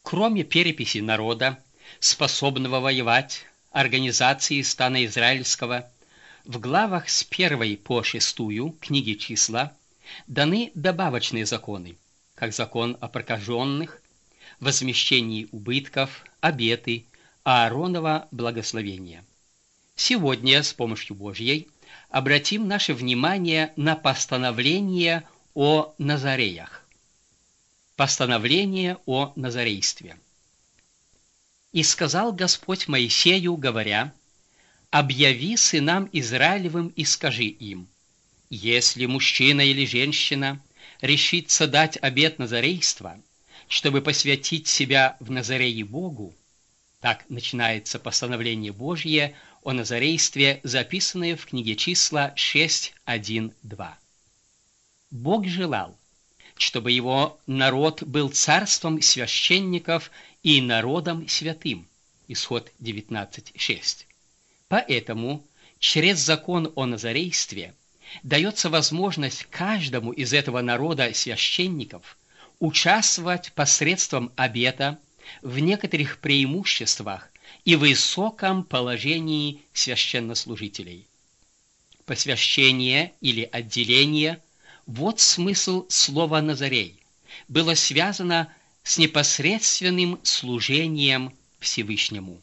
Кроме переписи народа, способного воевать, организации стана израильского, в главах с 1 по 6 книги Числа даны добавочные законы, как закон о прокаженных, возмещении убытков, обеты, Ааронова благословения. Сегодня с помощью Божьей обратим наше внимание на постановление о Назареях. Постановление о назарействе. «И сказал Господь Моисею, говоря: объяви сынам Израилевым и скажи им: если мужчина или женщина решится дать обет назарейства, чтобы посвятить себя в Назарее Богу», так начинается постановление Божье о назарействе, записанное в книге Числа 6:1-2. Бог желал, чтобы его народ был царством священников и народом святым. Исход 19:6. Поэтому через закон о назарействе дается возможность каждому из этого народа священников участвовать посредством обета в некоторых преимуществах и высоком положении священнослужителей. Посвящение или отделение – вот смысл слова «назарей» – было связано с непосредственным служением Всевышнему.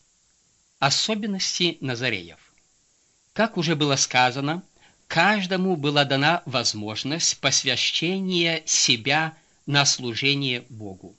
Особенности назареев. Как уже было сказано, каждому была дана возможность посвящения себя на служение Богу.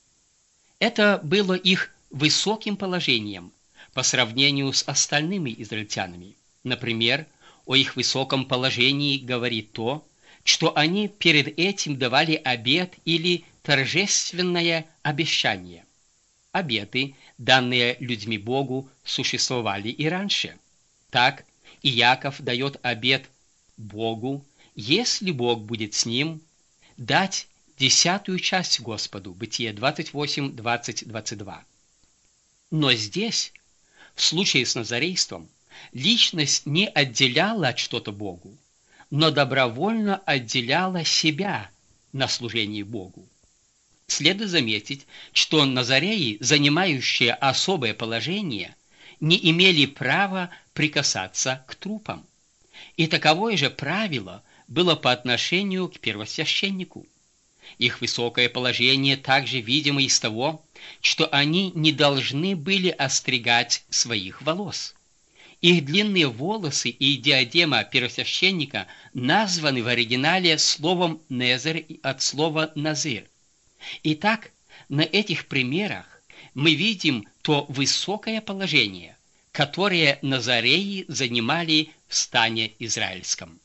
Это было их высоким положением по сравнению с остальными израильтянами. Например, о их высоком положении говорит то, что они перед этим давали обет или торжественное обещание. Обеты, данные людьми Богу, существовали и раньше. Так и Иаков дает обет Богу, если Бог будет с ним, дать 10-ю часть Господу. Бытие 28:20-22. Но здесь, в случае с назарейством, личность не отделяла что-то Богу, но добровольно отделяла себя на служение Богу. Следует заметить, что назареи, занимающие особое положение, не имели права прикасаться к трупам. И таковое же правило было по отношению к первосвященнику. Их высокое положение также видимо из того, что они не должны были остригать своих волос. Их длинные волосы и диадема первосвященника названы в оригинале словом «незер» от слова «назир». Итак, на этих примерах мы видим то высокое положение, которое назареи занимали в стане израильском.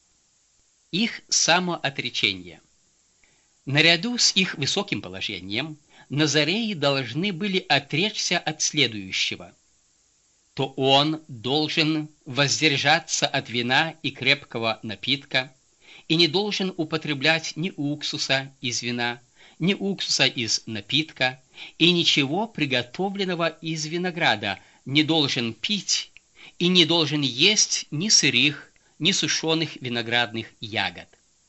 Их самоотречение. Наряду с их высоким положением, назареи должны были отречься от следующего: то он должен воздержаться от вина и крепкого напитка, и не должен употреблять ни уксуса из вина, ни уксуса из напитка, и ничего приготовленного из винограда не должен пить, и не должен есть ни сырых, ни сушеных виноградных ягод.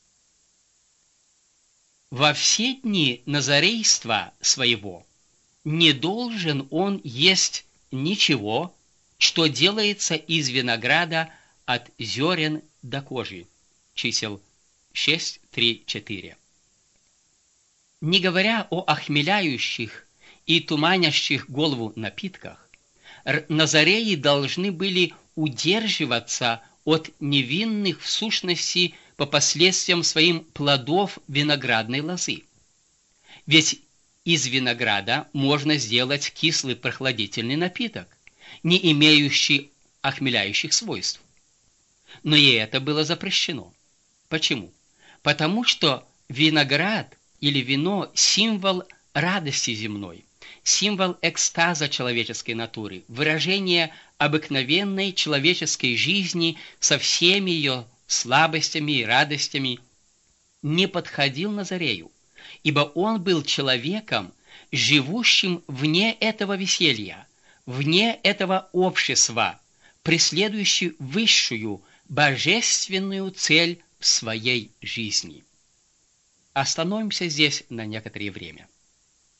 Во все дни назарейства своего не должен он есть ничего, что делается из винограда от зерен до кожи. Чисел 6:3-4. Не говоря о охмеляющих и туманящих голову напитках, назареи должны были удерживаться от невинных в сущности по последствиям своим плодов виноградной лозы. Ведь из винограда можно сделать кислый прохладительный напиток, не имеющий охмеляющих свойств. Но и это было запрещено. Почему? Потому что виноград или вино – символ радости земной, символ экстаза человеческой натуры, выражение обыкновенной человеческой жизни со всеми ее слабостями и радостями, не подходил Назарею, ибо он был человеком, живущим вне этого веселья, вне этого общества, преследующий высшую божественную цель в своей жизни. Остановимся здесь на некоторое время.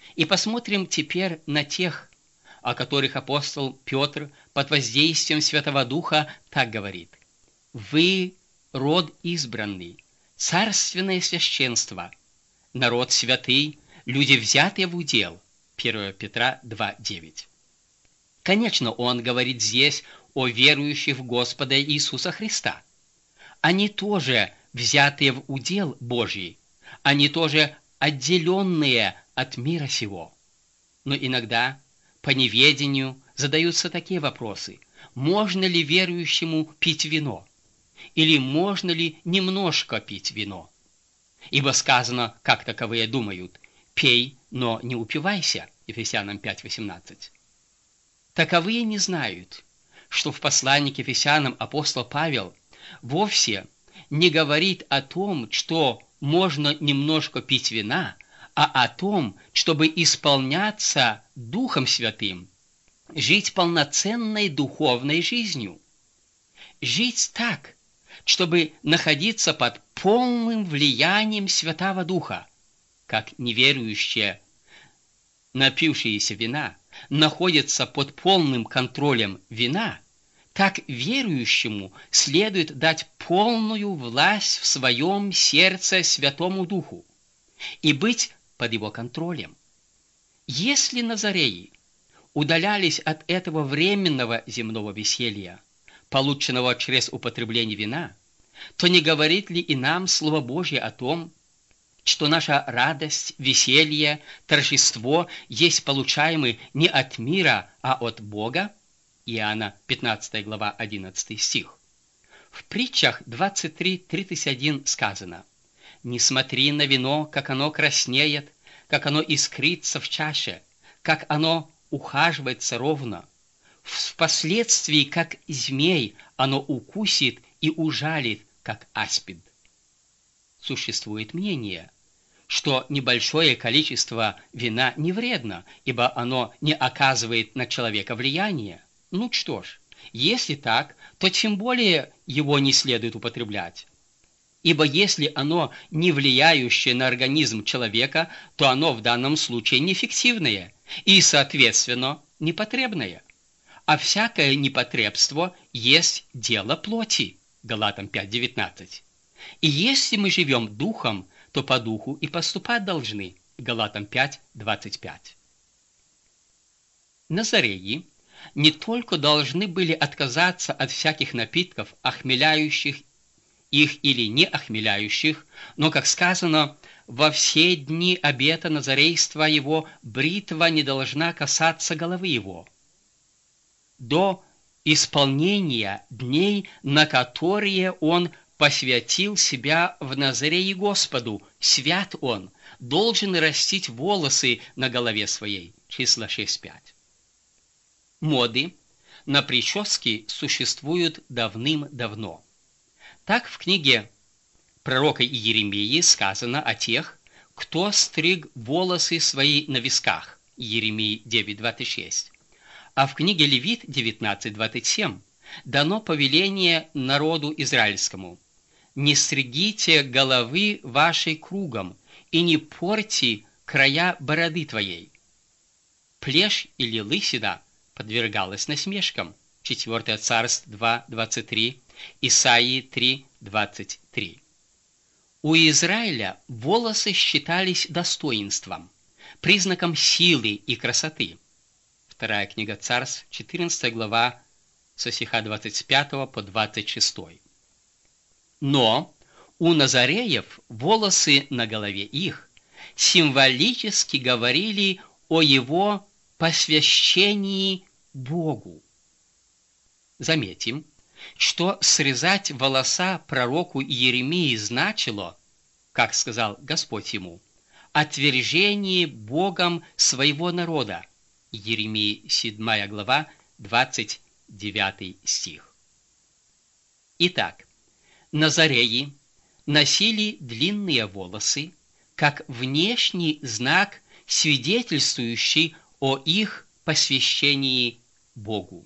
И посмотрим теперь на тех, о которых апостол Петр под воздействием Святого Духа так говорит: «Вы род избранный, царственное священство, народ святый, люди, взятые в удел». 1 Петра 2:9. Конечно, он говорит здесь о верующих в Господа Иисуса Христа. Они тоже взятые в удел Божий, они тоже отделенные от мира сего. Но иногда по неведению задаются такие вопросы: можно ли верующему пить вино? Или можно ли немножко пить вино? Ибо сказано, как таковые думают: «Пей, но не упивайся». Ефесянам 5:18. Таковые не знают, что в послании к Ефесянам апостол Павел вовсе не говорит о том, что можно немножко пить вина, а о том, чтобы исполняться Духом Святым, жить полноценной духовной жизнью. Жить так, чтобы находиться под полным влиянием Святого Духа, как неверующие, напившиеся вина, находятся под полным контролем вина, так верующему следует дать полную власть в своем сердце Святому Духу и быть под его контролем. Если назареи удалялись от этого временного земного веселья, полученного через употребление вина, то не говорит ли и нам Слово Божье о том, что наша радость, веселье, торжество есть получаемый не от мира, а от Бога? Иоанна 15 глава 11 стих. В притчах 23:31 сказано: «Не смотри на вино, как оно краснеет, как оно искрится в чаше, как оно ухаживается ровно. Впоследствии, как змей, оно укусит и ужалит, как аспид». Существует мнение, что небольшое количество вина не вредно, ибо оно не оказывает на человека влияния. Ну что ж, если так, то тем более его не следует употреблять. Ибо если оно не влияющее на организм человека, то оно в данном случае неэффективное и, соответственно, непотребное. А всякое непотребство есть дело плоти. Галатам 5:19. И если мы живем духом, то по духу и поступать должны. Галатам 5:25. Назареи не только должны были отказаться от всяких напитков, охмеляющих их или не охмеляющих, но, как сказано, во все дни обета назарейства его бритва не должна касаться головы его, до исполнения дней, на которые он посвятил себя в Назарее Господу, свят он, должен растить волосы на голове своей. Числа 6:5. Моды на прически существуют давным-давно. Так в книге пророка Иеремии сказано о тех, кто стриг волосы свои на висках. Иеремии 9:26. А в книге Левит 19:27 дано повеление народу израильскому: «Не стригите головы вашей кругом, и не порти края бороды твоей». Плешь или лысина подвергалась насмешкам. 4 Царств 2:23, Исаии 3:23. У Израиля волосы считались достоинством, признаком силы и красоты. Вторая книга Царств, 14 глава, со стиха 25 по 26. Но у назареев волосы на голове их символически говорили о его посвящении Богу. Заметим, что срезать волоса пророку Иеремии значило, как сказал Господь ему, отвержение Богом своего народа. Иеремии 7 глава, 29 стих. Итак, назареи носили длинные волосы как внешний знак, свидетельствующий о их посвящении Богу.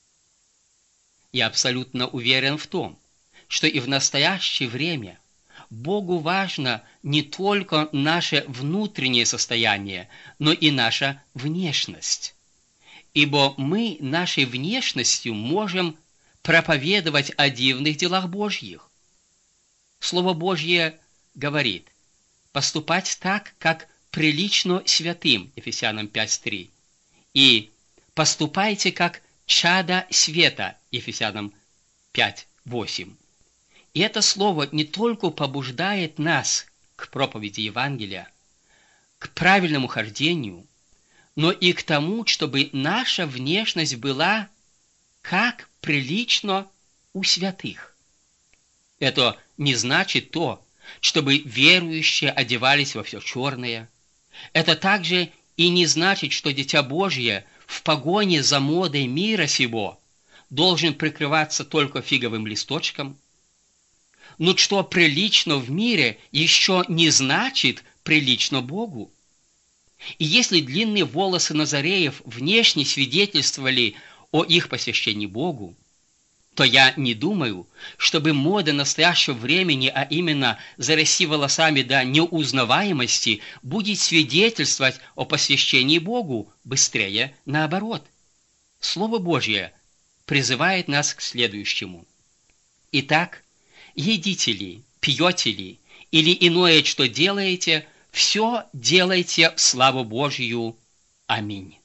Я абсолютно уверен в том, что и в настоящее время Богу важно не только наше внутреннее состояние, но и наша внешность. Ибо мы нашей внешностью можем проповедовать о дивных делах Божьих. Слово Божье говорит: поступать так, как прилично святым, Ефесянам 5:3, и поступайте как чада света, Ефесянам 5:8. И это слово не только побуждает нас к проповеди Евангелия, к правильному хождению, но и к тому, чтобы наша внешность была как прилично у святых. Это не значит то, чтобы верующие одевались во все черное. Это также и не значит, что Дитя Божье в погоне за модой мира сего должен прикрываться только фиговым листочком. Но что прилично в мире, еще не значит прилично Богу. И если длинные волосы Назареев внешне свидетельствовали о их посвящении Богу, то я не думаю, чтобы мода настоящего времени, а именно зарасти волосами до неузнаваемости, будет свидетельствовать о посвящении Богу, быстрее наоборот. Слово Божье призывает нас к следующему. Итак, едите ли, пьете ли, или иное, что делаете, все делайте в славу Божью. Аминь.